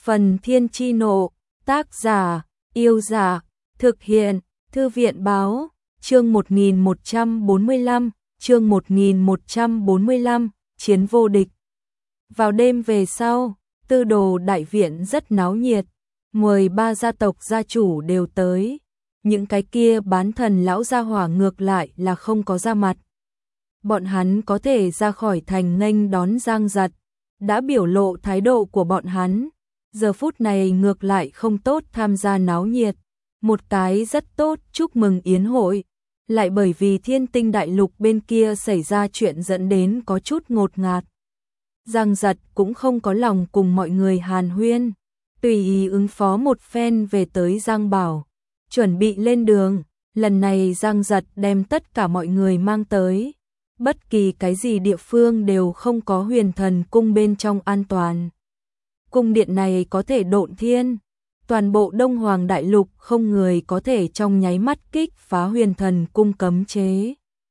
Phần Thiên Chi Nộ, tác giả, Yêu Giả, thực hiện, Thư viện Báo, chương 1145, chương 1145, Chiến vô địch. Vào đêm về sau, Tư Đồ đại viện rất náo nhiệt, 13 gia tộc gia chủ đều tới, những cái kia bán thần lão gia hỏa ngược lại là không có ra mặt. Bọn hắn có thể ra khỏi thành nghênh đón Giang Giật, đã biểu lộ thái độ của bọn hắn, giờ phút này ngược lại không tốt tham gia náo nhiệt, một cái rất tốt chúc mừng yến hội, lại bởi vì Thiên Tinh đại lục bên kia xảy ra chuyện dẫn đến có chút ngột ngạt. Giang Giật cũng không có lòng cùng mọi người hàn huyên, tùy ý ứng phó một phen về tới Giang Bảo, chuẩn bị lên đường. Lần này Giang Giật đem tất cả mọi người mang tới, bất kỳ cái gì địa phương đều không có Huyền Thần Cung bên trong an toàn. Cung điện này có thể độn thiên, toàn bộ Đông Hoàng đại lục không người có thể trong nháy mắt kích phá Huyền Thần Cung cấm chế.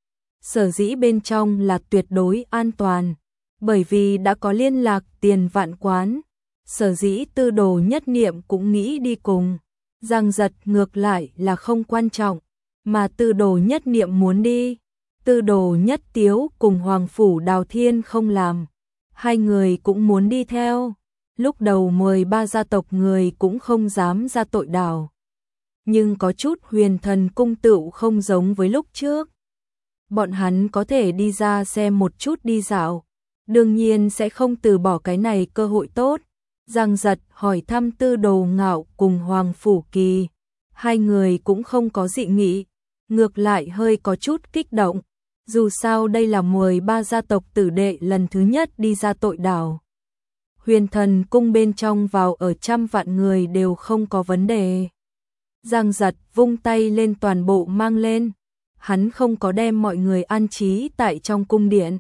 Sở dĩ bên trong là tuyệt đối an toàn, bởi vì đã có liên lạc Tiền Vạn Quán, sở dĩ Tư Đồ Nhất Niệm cũng nghĩ đi cùng. Giang Giật ngược lại là không quan trọng, mà Tư Đồ Nhất Niệm muốn đi. Tư Đồ Nhất Tiếu cùng Hoàng Phủ Đào Thiên không làm, hai người cũng muốn đi theo. Lúc đầu 13 gia tộc người cũng không dám ra tội đào, nhưng có chút Huyền Thần Cung tựu không giống với lúc trước. Bọn hắn có thể đi ra xem một chút đi dạo, đương nhiên sẽ không từ bỏ cái này cơ hội tốt. Giang Giật hỏi thăm Tư Đồ Ngạo cùng Hoàng Phủ Kỳ, hai người cũng không có dị nghị, ngược lại hơi có chút kích động, dù sao đây là 13 gia tộc tử đệ lần thứ nhất đi ra tội đảo. Huyền Thần Cung bên trong vào ở trăm vạn người đều không có vấn đề. Giang Giật vung tay lên toàn bộ mang lên, hắn không có đem mọi người an trí tại trong cung điện,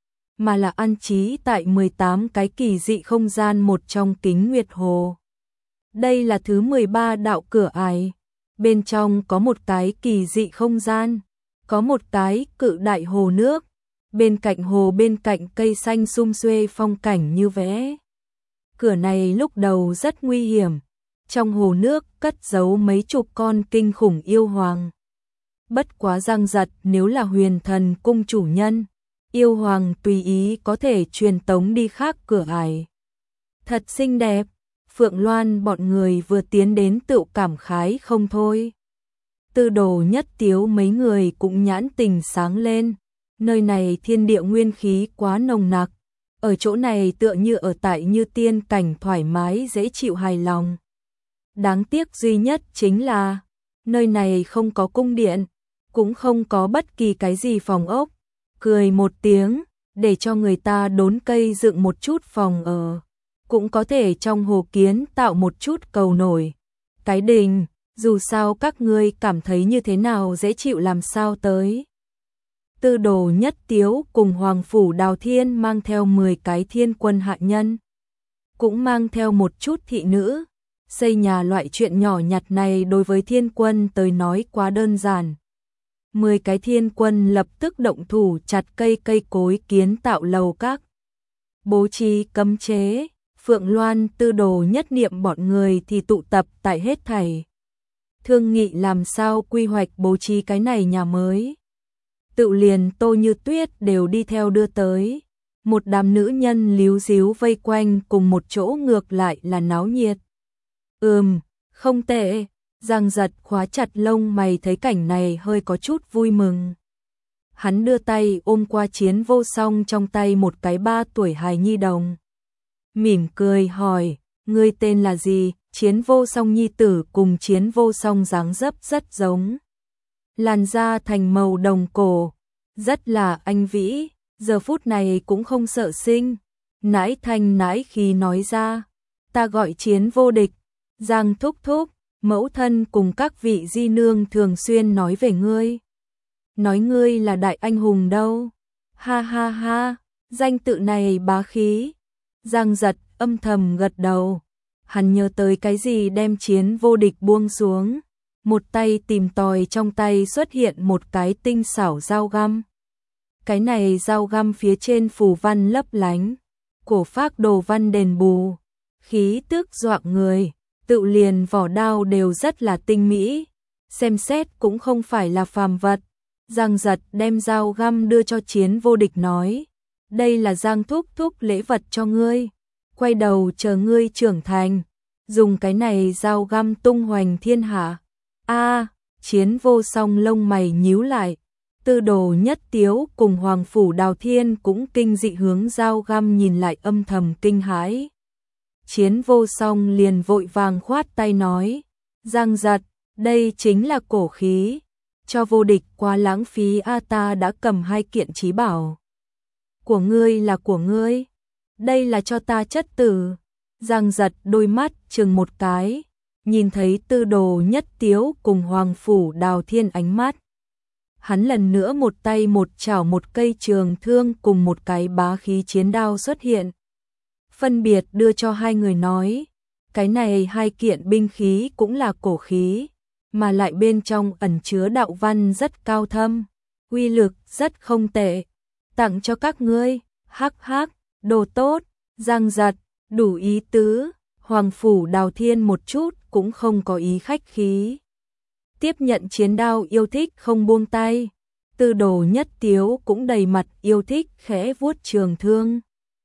mà là an trí tại 18 cái kỳ dị không gian một trong Kính Nguyệt Hồ. Đây là thứ 13 đạo cửa ải, bên trong có một cái kỳ dị không gian, có một cái cự đại hồ nước, bên cạnh hồ bên cạnh cây xanh sum xuê phong cảnh như vẽ. Cửa này lúc đầu rất nguy hiểm, trong hồ nước cất giấu mấy chục con kinh khủng yêu hoàng. Bất quá Giang Giật nếu là Huyền Thần Cung chủ nhân, yêu hoàng tùy ý có thể truyền tống đi khác cửa ải. Thật xinh đẹp, Phượng Loan bọn người vừa tiến đến tự cảm khái không thôi. Tư Đồ Nhất Tiếu mấy người cũng nhãn tình sáng lên, nơi này thiên địa nguyên khí quá nồng nặc, ở chỗ này tựa như ở tại như tiên cảnh thoải mái dễ chịu hài lòng. Đáng tiếc duy nhất chính là, nơi này không có cung điện, cũng không có bất kỳ cái gì phòng ốc. Cười một tiếng, để cho người ta đốn cây dựng một chút phòng ở, cũng có thể trong hồ kiến tạo một chút cầu nổi. Cái đình, dù sao các ngươi cảm thấy như thế nào dễ chịu làm sao tới. Tư Đồ Nhất Tiếu cùng Hoàng Phủ Đào Thiên mang theo 10 cái thiên quân hạ nhân, cũng mang theo một chút thị nữ. Xây nhà loại chuyện nhỏ nhặt này đối với thiên quân tới nói quá đơn giản. 10 cái thiên quân lập tức động thủ chặt cây cối kiến tạo lầu các, bố trí cấm chế. Phượng Loan Tư Đồ Nhất Niệm bọn người thì tụ tập tại hết thảy, thương nghị làm sao quy hoạch bố trí cái này nhà mới. Tự liền Tô Như Tuyết đều đi theo đưa tới, một đám nữ nhân líu díu vây quanh cùng một chỗ ngược lại là náo nhiệt. Không tệ. Giang Giật khóa chặt lông mày thấy cảnh này hơi có chút vui mừng. Hắn đưa tay ôm qua Chiến Vô Song trong tay một cái 3 tuổi hài nhi đồng. Mỉm cười hỏi, ngươi tên là gì? Chiến Vô Song nhi tử cùng Chiến Vô Song dáng dấp rất giống. Làn da thành màu đồng cổ, rất là anh vĩ, giờ phút này cũng không sợ sinh. Nãi thanh nãi khí nói ra, ta gọi Chiến vô địch, Giang thúc thúc. Mẫu thân cùng các vị di nương thường xuyên nói về ngươi, nói ngươi là đại anh hùng đâu. Ha ha ha, danh tự này bá khí. Giang Giật âm thầm gật đầu, hắn nhớ tới cái gì đem Chiến vô địch buông xuống, một tay tìm tòi trong tay xuất hiện một cái tinh xảo dao găm. Cái này dao găm phía trên phù văn lấp lánh, cổ phác đồ văn đền bù, khí tức dọa người, tự liền vỏ đao đều rất là tinh mỹ, xem xét cũng không phải là phàm vật. Giang Giật đem dao găm đưa cho Chiến Vô Địch nói, đây là Giang thúc thúc lễ vật cho ngươi, quay đầu chờ ngươi trưởng thành, dùng cái này dao găm tung hoành thiên hạ. A, Chiến Vô Song lông mày nhíu lại, Tư Đồ Nhất Tiếu cùng Hoàng Phủ Đào Thiên cũng kinh dị hướng dao găm nhìn lại âm thầm kinh hãi. Chiến Vô Song liền vội vàng khoát tay nói, Giang Giật, đây chính là cổ khí, cho Vô Địch quá lãng phí a, ta đã cầm 2 kiện chí bảo. Của ngươi là của ngươi, đây là cho ta chất tử. Giang Giật đôi mắt chừng một cái, nhìn thấy Tư Đồ Nhất Tiếu cùng Hoàng Phủ Đào Thiên ánh mắt. Hắn lần nữa một tay một chảo một cây trường thương cùng một cái bá khí chiến đao xuất hiện. Phân biệt đưa cho hai người nói, cái này 2 kiện binh khí cũng là cổ khí, mà lại bên trong ẩn chứa đạo văn rất cao thâm, uy lực rất không tệ, tặng cho các ngươi. Hắc hắc, đồ tốt. Giang Giật, đủ ý tứ. Hoàng Phủ Đào Thiên một chút cũng không có ý khách khí, tiếp nhận chiến đao yêu thích không buông tay. Tư Đồ Nhất Tiếu cũng đầy mặt yêu thích khẽ vuốt trường thương.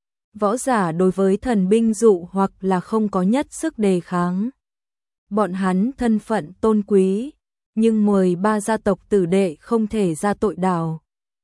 Võ giả đối với thần binh dụ hoặc là không có nhất sức đề kháng. Bọn hắn thân phận tôn quý, nhưng 13 gia tộc tử đệ không thể ra tội đào.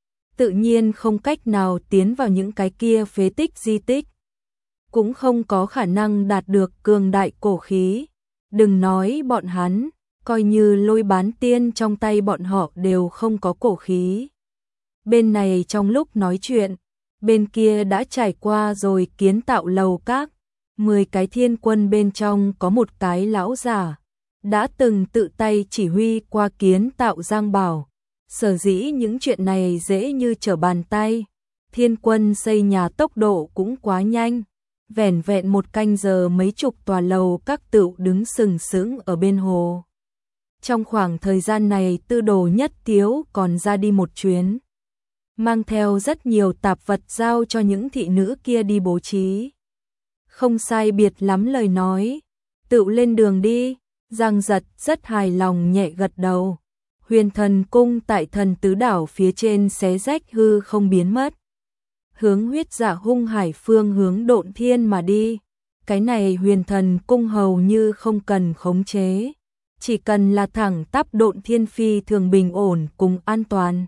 Tự nhiên không cách nào tiến vào những cái kia phế tích di tích. Cũng không có khả năng đạt được cường đại cổ khí. Đừng nói bọn hắn, coi như Lôi Bán Tiên trong tay bọn họ đều không có cổ khí. Bên này trong lúc nói chuyện, bên kia đã trải qua rồi kiến tạo lầu các. 10 cái thiên quân bên trong có một cái lão giả, đã từng tự tay chỉ huy qua kiến tạo Giang Bảo. Sở dĩ những chuyện này dễ như trở bàn tay, thiên quân xây nhà tốc độ cũng quá nhanh. Vẻn vẹn 1 canh giờ mấy chục tòa lầu các tựu đứng sừng sững ở bên hồ. Trong khoảng thời gian này Tư Đồ Nhất Tiếu còn ra đi một chuyến, mang theo rất nhiều tạp vật giao cho những thị nữ kia đi bố trí. Không sai biệt lắm lời nói, tựu lên đường đi. Giang Giật rất hài lòng nhẹ gật đầu. Huyền Thần Cung tại Thần Tứ Đảo phía trên xé rách hư không biến mất, hướng Huyết Dạ Hung Hải phương hướng Độn Thiên mà đi. Cái này Huyền Thần Cung hầu như không cần khống chế, chỉ cần là thẳng tắp Độn Thiên phi thường bình ổn cùng an toàn.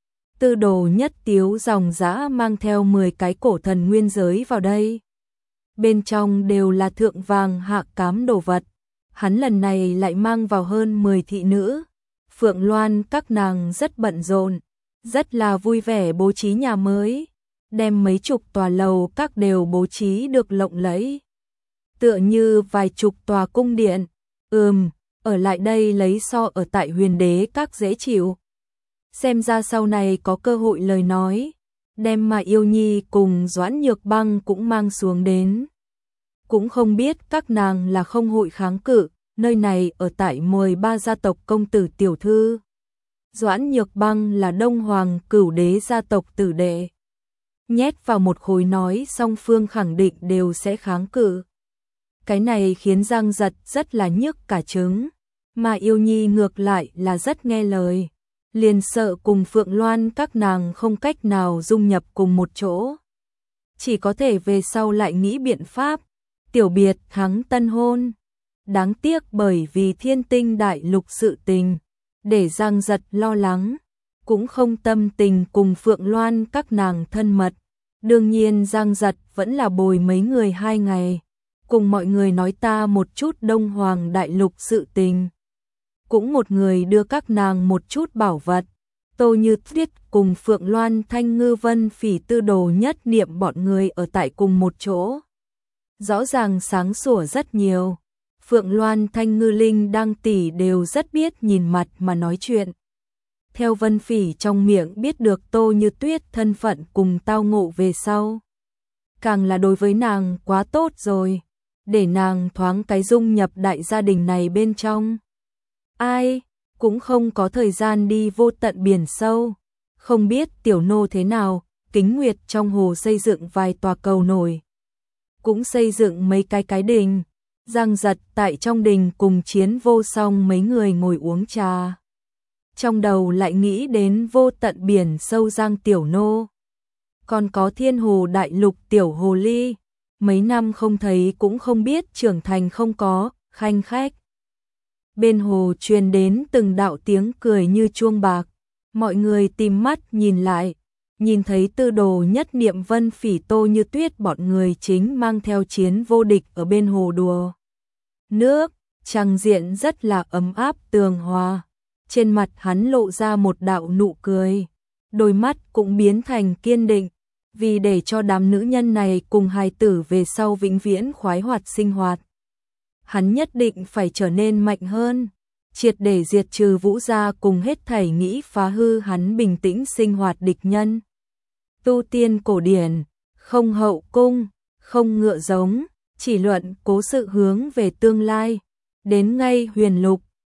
Tư Đồ Nhất Tiếu dòng dã mang theo 10 cái cổ thần nguyên giới vào đây. Bên trong đều là thượng vàng hạ cám đồ vật. Hắn lần này lại mang vào hơn 10 thị nữ. Phượng Loan các nàng rất bận rộn, rất là vui vẻ bố trí nhà mới, đem mấy chục tòa lầu các đều bố trí được lộng lẫy, tựa như vài chục tòa cung điện. Ở lại đây lấy so ở tại Huyền Đế các dễ chịu. Xem ra sau này có cơ hội lời nói, đem Mà Yêu Nhi cùng Doãn Nhược Băng cũng mang xuống đến. Cũng không biết các nàng là không hội kháng cự, nơi này ở tại 13 gia tộc công tử tiểu thư. Doãn Nhược Băng là Đông Hoàng Cửu Đế gia tộc tử đệ. Nhét vào một khối nói song phương khẳng định đều sẽ kháng cự. Cái này khiến Giang Giật rất là nhức cả trứng, mà Yêu Nhi ngược lại là rất nghe lời. Liền sợ cùng Phượng Loan các nàng không cách nào dung nhập cùng một chỗ. Chỉ có thể về sau lại nghĩ biện pháp, tiểu biệt thắng tân hôn. Đáng tiếc bởi vì Thiên Tinh Đại Lục sự tình, để Giang Giật lo lắng, cũng không tâm tình cùng Phượng Loan các nàng thân mật. Đương nhiên Giang Giật vẫn là bồi mấy người 2 ngày, cùng mọi người nói ta một chút Đông Hoàng Đại Lục sự tình. Cũng một người đưa các nàng một chút bảo vật. Tô Như Tuyết cùng Phượng Loan Thanh Ngư Vân Phỉ Tư Đồ Nhất Niệm bọn người ở tại cùng một chỗ. Rõ ràng sáng sủa rất nhiều. Phượng Loan Thanh Ngư Linh Đăng tỷ đều rất biết nhìn mặt mà nói chuyện. Theo Vân Phỉ trong miệng biết được Tô Như Tuyết thân phận cùng tao ngộ về sau. Càng là đối với nàng quá tốt rồi, để nàng thoáng cái dung nhập đại gia đình này bên trong. Ai cũng không có thời gian đi vô tận biển sâu. Không biết tiểu nô thế nào, Kính Nguyệt trong hồ xây dựng vài tòa cầu nổi. cũng xây dựng mấy cái đình. Giang Giật tại trong đình cùng Chiến Vô Song mấy người ngồi uống trà. Trong đầu lại nghĩ đến vô tận biển sâu Giang Tiểu Nô. Còn có Thiên Hồ Đại Lục Tiểu Hồ Ly. Mấy năm không thấy cũng không biết trưởng thành không có, khanh khách. Bên hồ truyền đến từng đạo tiếng cười như chuông bạc. Mọi người tìm mắt nhìn lại. Nhìn thấy Tư Đồ Nhất Niệm Vân Phỉ Tô Như Tuyết bọn người chính mang theo Chiến Vô Địch ở bên hồ đùa nước, trang diện rất là ấm áp tường hòa. Trên mặt hắn lộ ra một đạo nụ cười, đôi mắt cũng biến thành kiên định, vì để cho đám nữ nhân này cùng hài tử về sau vĩnh viễn khoái hoạt sinh hoạt. Hắn nhất định phải trở nên mạnh hơn, triệt để diệt trừ Vũ gia cùng hết thảy nghĩ phá hư hắn bình tĩnh sinh hoạt địch nhân. Tu tiên cổ điển, không hậu cung, không ngựa giống, chỉ luận cố sự hướng về tương lai. Đến ngay Huyền Lục,